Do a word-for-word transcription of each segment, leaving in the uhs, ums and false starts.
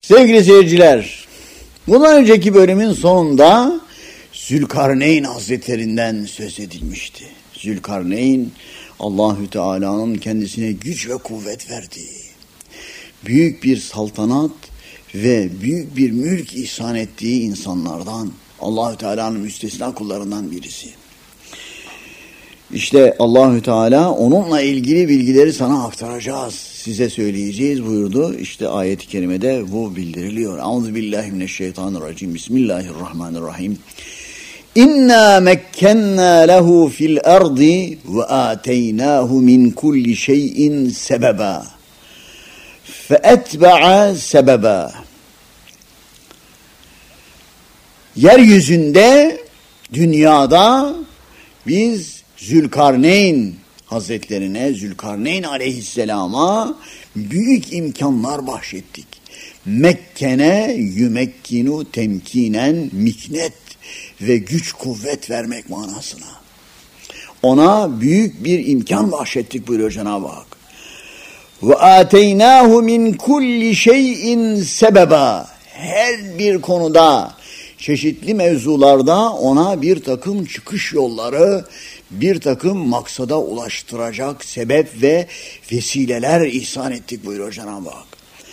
Sevgili seyirciler, bundan önceki bölümün sonunda Zülkarneyn Hazretlerinden söz edilmişti. Zülkarneyn, Allahü Teala'nın kendisine güç ve kuvvet verdiği, büyük bir saltanat ve büyük bir mülk ihsan ettiği insanlardan, Allahü Teala'nın müstesna kullarından birisi. İşte Allahü Teala onunla ilgili bilgileri sana aktaracağız, size söyleyeceğiz buyurdu. İşte ayet-i kerimede bu bildiriliyor. Euzubillahimineşşeytanirracim. Bismillahirrahmanirrahim. İnna mekkenna lehu fil ardi ve ateynahu min kulli şeyin sebeba. Fe etba'a sebeba. Yeryüzünde, dünyada biz Zülkarneyn Hazretlerine, Zülkarneyn Aleyhisselam'a büyük imkanlar bahşettik. Mekkene yümekkinu temkinen miknet ve güç kuvvet vermek manasına. Ona büyük bir imkan bahşettik buyuruyor Cenab-ı Hak. Ve ateynahu min kulli şeyin sebeba. Her bir konuda, çeşitli mevzularda ona bir takım çıkış yolları, bir takım maksada ulaştıracak sebep ve vesileler ihsan ettik buyuruyor Cenab-ı Hak.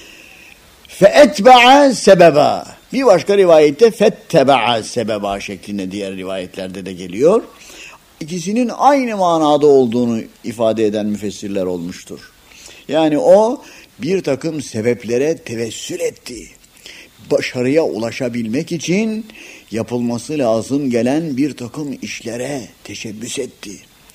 فَاَتْبَعَ sebeba. Bir başka rivayette فَاتَّبَعَ sebeba şeklinde diğer rivayetlerde de geliyor. İkisinin aynı manada olduğunu ifade eden müfessirler olmuştur. Yani o bir takım sebeplere tevessül etti. Başarıya ulaşabilmek için yapılması lazım gelen bir takım işlere teşebbüs etti.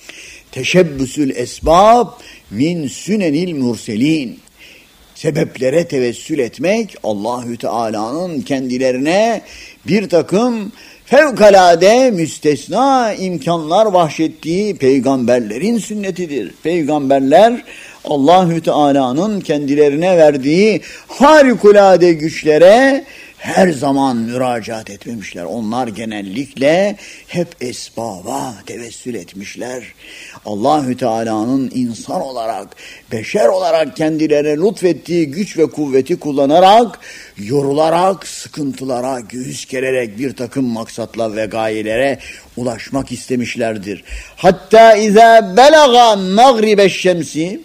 Teşebbüsül esbab min sünenil murselin. Sebeplere tevessül etmek, Allahü Teala'nın kendilerine bir takım fevkalade müstesna imkanlar bahşettiği peygamberlerin sünnetidir. Peygamberler Allahü Teala'nın kendilerine verdiği harikulade güçlere her zaman müracaat etmemişler. Onlar genellikle hep esbaba tevessül etmişler. Allahü Teala'nın insan olarak, beşer olarak kendilerine lütfettiği güç ve kuvveti kullanarak, yorularak, sıkıntılara göğüs gererek bir takım maksatla ve gayelere ulaşmak istemişlerdir. Hatta izâ belaga mağribeş şemsi,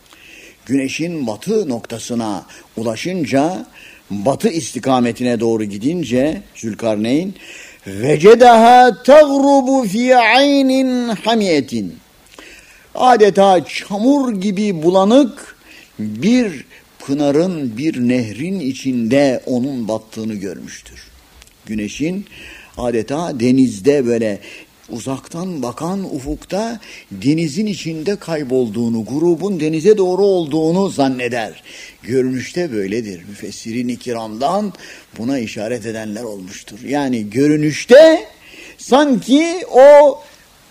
güneşin batı noktasına ulaşınca, batı istikametine doğru gidince Zülkarneyn vecedaha tagrubu fi aynin hamiyetin, adeta çamur gibi bulanık bir pınarın, bir nehrin içinde onun battığını görmüştür. Güneşin adeta denizde böyle uzaktan bakan ufukta denizin içinde kaybolduğunu, grubun denize doğru olduğunu zanneder. Görünüşte böyledir. Müfessirin-i kiramdan buna işaret edenler olmuştur. Yani görünüşte sanki o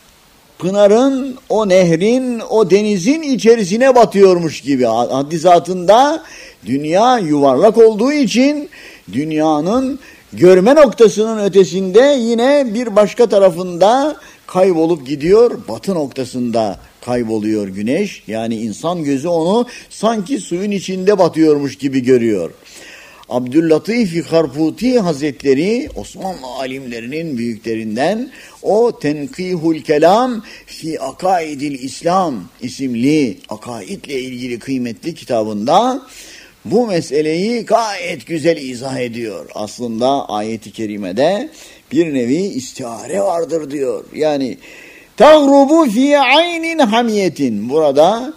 pınarın, o nehrin, o denizin içerisine batıyormuş gibi. Haddi zatında dünya yuvarlak olduğu için dünyanın görme noktasının ötesinde yine bir başka tarafında kaybolup gidiyor. Batı noktasında kayboluyor güneş. Yani insan gözü onu sanki suyun içinde batıyormuş gibi görüyor. Abdüllatif Harputi Hazretleri, Osmanlı alimlerinin büyüklerinden, o Tenkihul Kelam fi Akaidil İslam isimli akaidle ilgili kıymetli kitabında bu meseleyi gayet güzel izah ediyor. Aslında ayet-i kerimede bir nevi istihare vardır diyor. Yani tagrubu fi aynin hamiyetin. Burada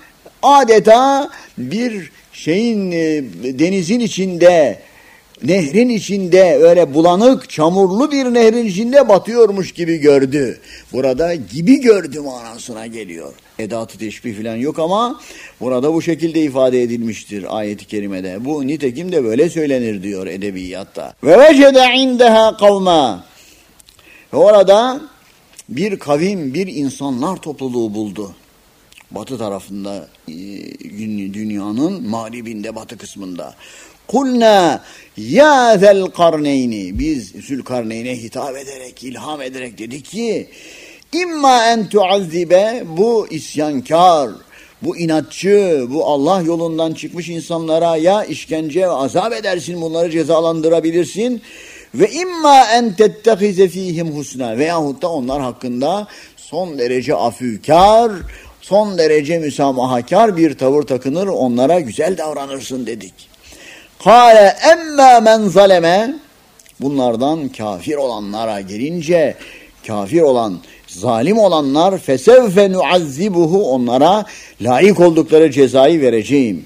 adeta bir şeyin denizin içinde, nehrin içinde, öyle bulanık, çamurlu bir nehrin içinde batıyormuş gibi gördü. Burada gibi gördü manasına geliyor. Edat-ı teşbih falan yok ama burada bu şekilde ifade edilmiştir ayet-i kerimede. Bu nitekim de böyle söylenir diyor edebiyatta. Ve vecede indeha kavma. Ve orada bir kavim, bir insanlar topluluğu buldu. Batı tarafında, dünyanın mağribinde, batı kısmında. Kulna ya zel karneyni, biz Zülkarneyn'e hitap ederek, ilham ederek dedik ki İmma en tuazzibe, bu isyankar, bu inatçı, bu Allah yolundan çıkmış insanlara ya işkence ve azap edersin, bunları cezalandırabilirsin. Ve imma en tettehize fihim husna, veyahut da onlar hakkında son derece afükar, son derece müsamahakar bir tavır takınır, onlara güzel davranırsın dedik. Kâle emmâ men zaleme, bunlardan kafir olanlara gelince, kafir olan, zalim olanlar, fesevfe nuazzibuhu, onlara layık oldukları cezayı vereceğim.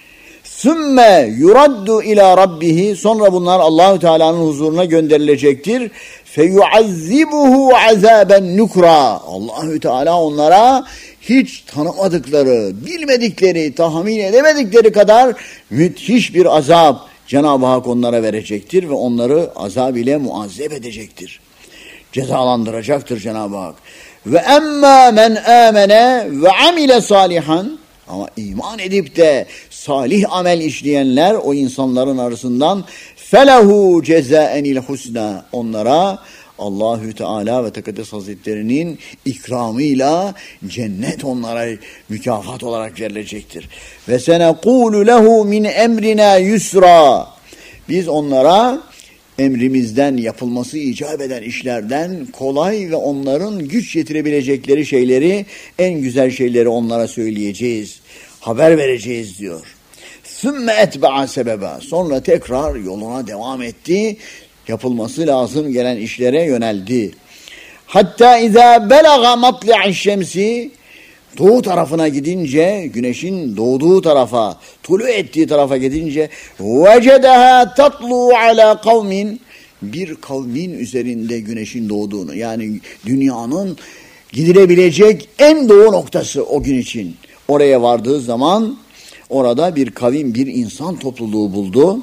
Sümme yuraddu ila rabbihi, sonra bunlar Allahü Teala'nın huzuruna gönderilecektir. Feyuazzibuhu azaben nukra, Allahü Teala onlara hiç tanımadıkları, bilmedikleri, tahmin edemedikleri kadar müthiş bir azap Cenab-ı Hak onlara verecektir ve onları azab ile muazzeb edecektir. Cezalandıracaktır Cenab-ı Hak. Ve emma men amene ve amile salihan, ama iman edip de salih amel işleyenler o insanların arasından felehu cezaenil husna, onlara Allahü Teala ve Tekaddes Hazretleri'nin ikramıyla cennet onlara mükafat olarak verilecektir. Ve senekulu lehu min emrina yusra, biz onlara emrimizden yapılması icap eden işlerden kolay ve onların güç yetirebilecekleri şeyleri, en güzel şeyleri onlara söyleyeceğiz, haber vereceğiz diyor. Sümme etba'a sebeba, sonra tekrar yoluna devam etti, yapılması lazım gelen işlere yöneldi. Hatta izâ belaga matli'i şemsi, doğu tarafına gidince, güneşin doğduğu tarafa, tulu ettiği tarafa gidince, vecedeha tatlu ala kavmin, bir kavmin üzerinde güneşin doğduğunu, yani dünyanın gidilebilecek en doğu noktası o gün için. Oraya vardığı zaman orada bir kavim, bir insan topluluğu buldu.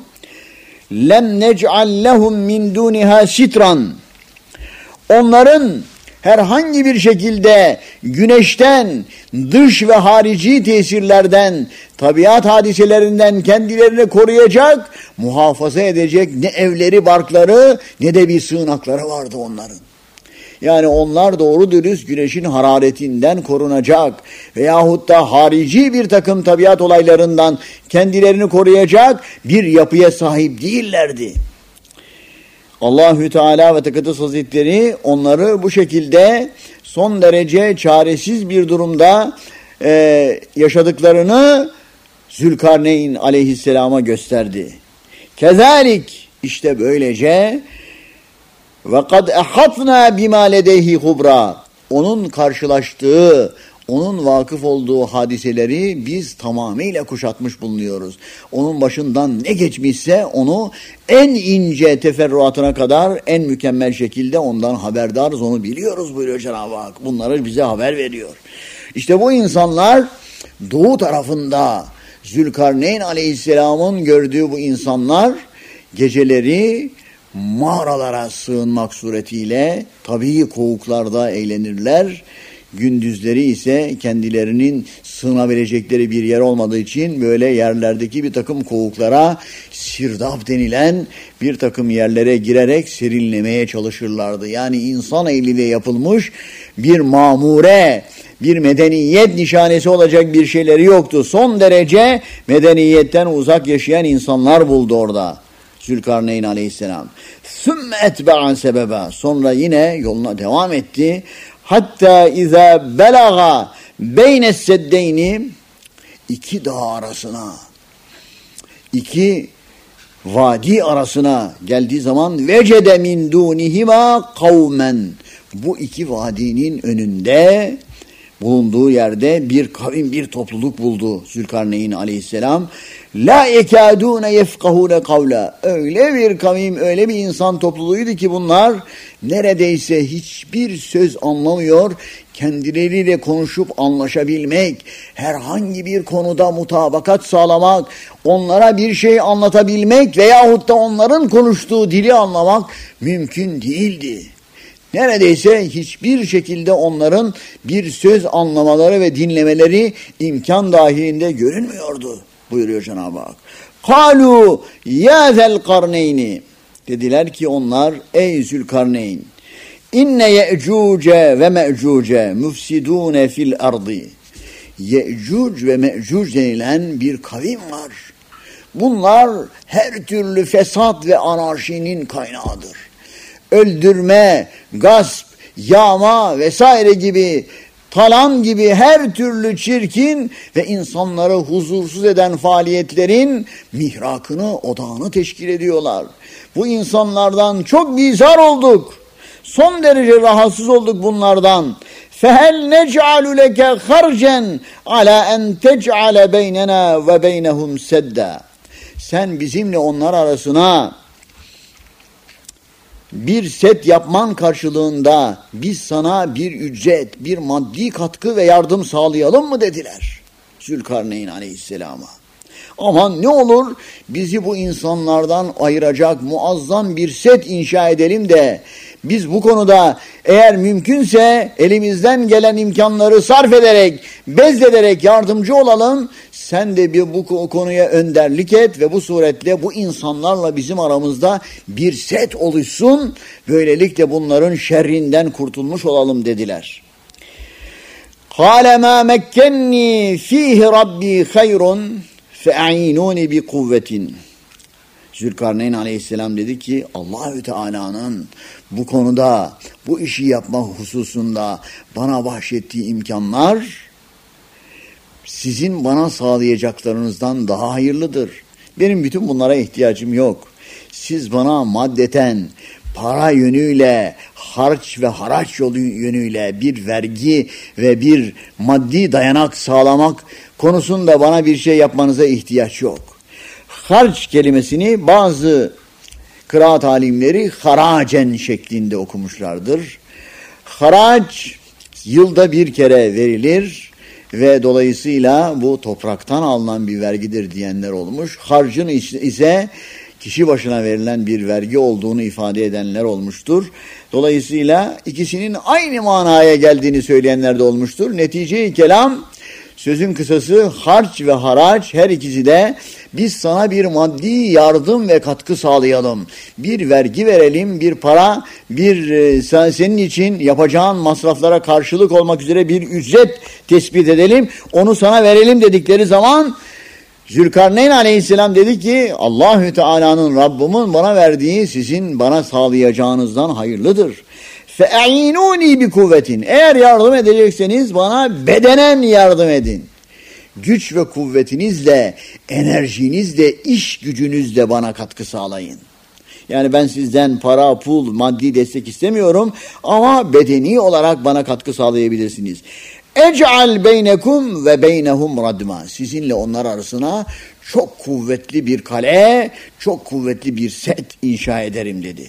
Lem nec'al lehum min duniha sitran, onların herhangi bir şekilde güneşten, dış ve harici tesirlerden, tabiat hadiselerinden kendilerini koruyacak, muhafaza edecek ne evleri, barkları, ne de bir sığınakları vardı onların. Yani onlar doğru dürüst güneşin hararetinden korunacak veyahut da harici bir takım tabiat olaylarından kendilerini koruyacak bir yapıya sahip değillerdi. Allahü Teala ve Tekaddes Hazretleri onları bu şekilde son derece çaresiz bir durumda e, yaşadıklarını Zülkarneyn aleyhisselama gösterdi. Kezalik, işte böylece ve kad ehatna bima ledeyhi hubra, onun karşılaştığı, onun vakıf olduğu hadiseleri biz tamamıyla kuşatmış bulunuyoruz. Onun başından ne geçmişse onu en ince teferruatına kadar en mükemmel şekilde ondan haberdarız, onu biliyoruz buyuruyor Cenab-ı Hak. Bunları bize haber veriyor. İşte bu insanlar doğu tarafında, Zülkarneyn aleyhisselamın gördüğü bu insanlar geceleri mağaralara sığınmak suretiyle tabii kovuklarda eğlenirler. Gündüzleri ise kendilerinin sığınabilecekleri bir yer olmadığı için böyle yerlerdeki bir takım kovuklara, sirdap denilen bir takım yerlere girerek serinlemeye çalışırlardı. Yani insan eliyle yapılmış bir mamure, bir medeniyet nişanesi olacak bir şeyleri yoktu. Son derece medeniyetten uzak yaşayan insanlar buldu orada Zülkarneyn aleyhisselam. Sümme etbe'an sebeba, sonra yine yoluna devam etti. Hatta izâ belaga beynes seddeyni, iki dağ arasına, iki vadi arasına geldiği zaman vecede min dunihima kavmen, bu iki vadinin önünde bulunduğu yerde bir kavim, bir topluluk buldu Zülkarneyn aleyhisselam. La yekâdûne yefkahûne kavla, öyle bir kavim, öyle bir insan topluluğuydu ki bunlar neredeyse hiçbir söz anlamıyor, kendileriyle konuşup anlaşabilmek, herhangi bir konuda mutabakat sağlamak, onlara bir şey anlatabilmek veyahut da onların konuştuğu dili anlamak mümkün değildi. Neredeyse hiçbir şekilde onların bir söz anlamaları ve dinlemeleri imkan dahilinde görünmüyordu buyuruyor Cenab-ı Hak. Kalu ya zelkarneyni, dediler ki onlar, ey Zülkarneyn, inne ye'cuce ve me'cuce müfsidûne fil ardı, Ye'cuc ve Me'cuc denilen bir kavim var. Bunlar her türlü fesat ve anarşinin kaynağıdır. Öldürme, gasp, yağma vesaire gibi, talan gibi her türlü çirkin ve insanları huzursuz eden faaliyetlerin mihrakını, odağını teşkil ediyorlar. Bu insanlardan çok bizar olduk. Son derece rahatsız olduk bunlardan. فَهَلْ نَجْعَلُ لَكَ خَرْجًا عَلَى اَنْ تَجْعَلَ بَيْنَنَا وَبَيْنَهُمْ سَدًّا. Sen bizimle onlar arasına bir set yapman karşılığında biz sana bir ücret, bir maddi katkı ve yardım sağlayalım mı dediler Zülkarneyn aleyhisselama. Aman ne olur bizi bu insanlardan ayıracak muazzam bir set inşa edelim de biz bu konuda eğer mümkünse elimizden gelen imkanları sarf ederek, bezlederek yardımcı olalım. Sen de bir bu konuya önderlik et ve bu suretle bu insanlarla bizim aramızda bir set oluşsun. Böylelikle bunların şerrinden kurtulmuş olalım dediler. قَالَ مَا مَكَّنِّي ف۪يهِ رَبِّي خَيْرٌ فَاَعِينُونِ بِقُوَّةٍ. Zülkarneyn aleyhisselam dedi ki Allahü Teala'nın bu konuda, bu işi yapma hususunda bana bahşettiği imkanlar sizin bana sağlayacaklarınızdan daha hayırlıdır. Benim bütün bunlara ihtiyacım yok. Siz bana maddeten, para yönüyle, harç ve haraç yolu yönüyle bir vergi ve bir maddi dayanak sağlamak konusunda bana bir şey yapmanıza ihtiyaç yok. Harç kelimesini bazı kıraat alimleri haracen şeklinde okumuşlardır. Haraç yılda bir kere verilir ve dolayısıyla bu topraktan alınan bir vergidir diyenler olmuş. Harcın ise kişi başına verilen bir vergi olduğunu ifade edenler olmuştur. Dolayısıyla ikisinin aynı manaya geldiğini söyleyenler de olmuştur. Netice-i kelam, sözün kısası harç ve haraç her ikisi de biz sana bir maddi yardım ve katkı sağlayalım. Bir vergi verelim, bir para, bir e, senin için yapacağın masraflara karşılık olmak üzere bir ücret tespit edelim. Onu sana verelim dedikleri zaman Zülkarneyn aleyhisselam dedi ki Allahü Teala'nın Rabbimin bana verdiği sizin bana sağlayacağınızdan hayırlıdır. فَاَعِينُونِي بِكُوَّةٍ. Eğer yardım edecekseniz bana bedenen yardım edin. Güç ve kuvvetinizle, enerjinizle, iş gücünüzle bana katkı sağlayın. Yani ben sizden para, pul, maddi destek istemiyorum ama bedeni olarak bana katkı sağlayabilirsiniz. اَجْعَلْ بَيْنَكُمْ وَبَيْنَهُمْ رَدْمًا. Sizinle onlar arasına çok kuvvetli bir kale, çok kuvvetli bir set inşa ederim dedi.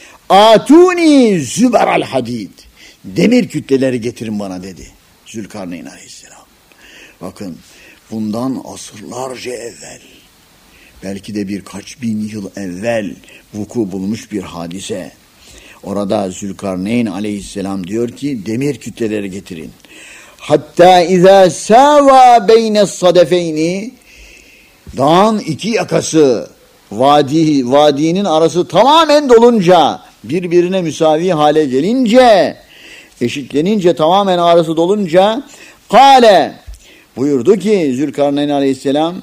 Atuni züberal hadid. Demir kütleleri getirin bana dedi Zülkarneyn aleyhisselam. Bakın bundan asırlarca evvel, belki de birkaç bin yıl evvel vuku bulmuş bir hadise. Orada Zülkarneyn aleyhisselam diyor ki demir kütleleri getirin. Hatta izâ sâvâ beynes sadefeyni, dağın iki yakası, vadi, vadinin arası tamamen dolunca, birbirine müsavi hale gelince, eşitlenince, tamamen arası dolunca, kâle, buyurdu ki Zülkarneyn aleyhisselam,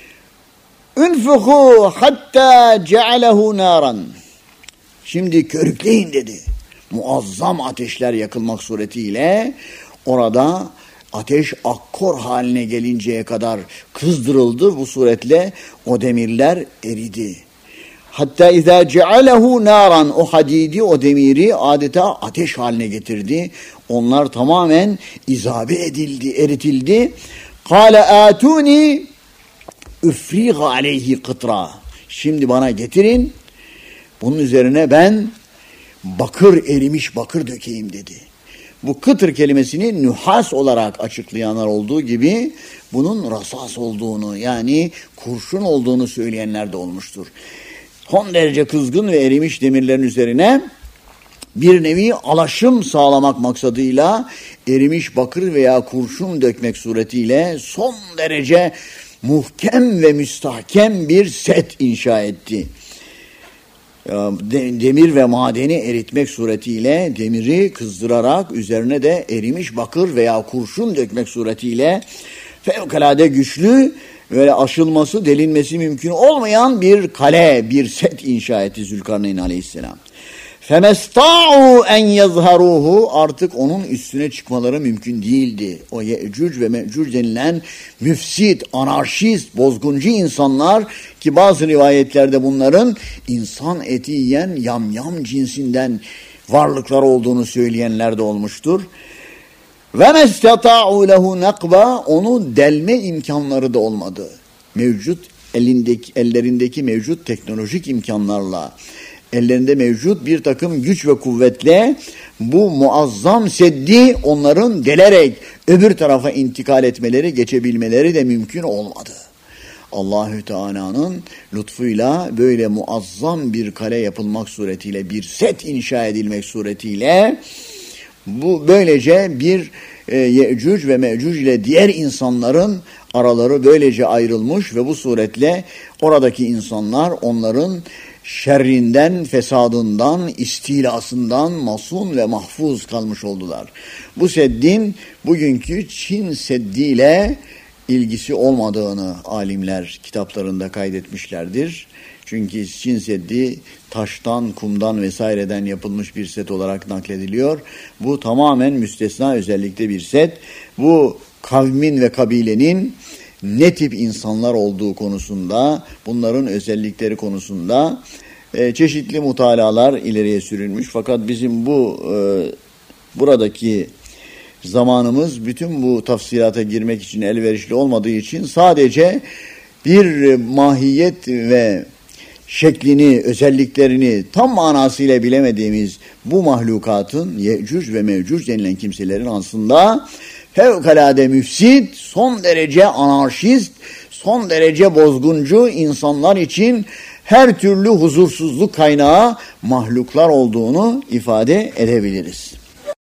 Ünfuhu hatta cealehu naran. Şimdi körükleyin dedi. Muazzam ateşler yakılmak suretiyle orada ateş akkor haline gelinceye kadar kızdırıldı. Bu suretle o demirler eridi. Hatta izâ cealehu naran, o hadidi, o demiri adeta ateş haline getirdi. Onlar tamamen izabe edildi, eritildi. Kâle âtûni üfrîg aleyhi kıtra. Şimdi bana getirin, bunun üzerine ben bakır, erimiş bakır dökeyim dedi. Bu kıtır kelimesini nühas olarak açıklayanlar olduğu gibi bunun rasas olduğunu, yani kurşun olduğunu söyleyenler de olmuştur. Son derece kızgın ve erimiş demirlerin üzerine bir nevi alaşım sağlamak maksadıyla erimiş bakır veya kurşun dökmek suretiyle son derece muhkem ve müstahkem bir set inşa etti. demir ve madeni eritmek suretiyle, demiri kızdırarak üzerine de erimiş bakır veya kurşun dökmek suretiyle fevkalade güçlü, böyle aşılması, delinmesi mümkün olmayan bir kale, bir set inşa etti Zülkarneyn aleyhisselam. فَمَسْتَعُوا اَنْ يَظْهَرُوهُ Artık onun üstüne çıkmaları mümkün değildi. O Ye'cüc ve Me'cüc denilen müfsit, anarşist, bozguncu insanlar ki bazı rivayetlerde bunların insan eti yiyen yamyam cinsinden varlıklar olduğunu söyleyenler de olmuştur. وَمَسْتَطَعُوا لَهُ نَقْبًا Onu delme imkanları da olmadı. Mevcut elindeki, ellerindeki mevcut teknolojik imkanlarla, ellerinde mevcut bir takım güç ve kuvvetle bu muazzam seddi onların delerek öbür tarafa intikal etmeleri, geçebilmeleri de mümkün olmadı. Allahü Teala'nın lütfuyla böyle muazzam bir kale yapılmak suretiyle, bir set inşa edilmek suretiyle bu böylece bir e, Ye'cüc ve Me'cüc ile diğer insanların araları böylece ayrılmış ve bu suretle oradaki insanlar onların şerrinden, fesadından, istilasından masun ve mahfuz kalmış oldular. Bu seddin bugünkü Çin seddiyle ilgisi olmadığını alimler kitaplarında kaydetmişlerdir. Çünkü Çin Seddi taştan, kumdan vesaireden yapılmış bir set olarak naklediliyor. Bu tamamen müstesna özellikle bir set. Bu kavmin ve kabilenin ne tip insanlar olduğu konusunda, bunların özellikleri konusunda e, çeşitli mutalalar ileriye sürülmüş. Fakat bizim bu e, buradaki zamanımız bütün bu tafsilata girmek için elverişli olmadığı için sadece bir mahiyet ve şeklini, özelliklerini tam manasıyla bilemediğimiz bu mahlukatın Ye'cüc ve Mevcüc denilen kimselerin aslında fevkalade müfsit, son derece anarşist, son derece bozguncu insanlar için her türlü huzursuzluk kaynağı mahluklar olduğunu ifade edebiliriz.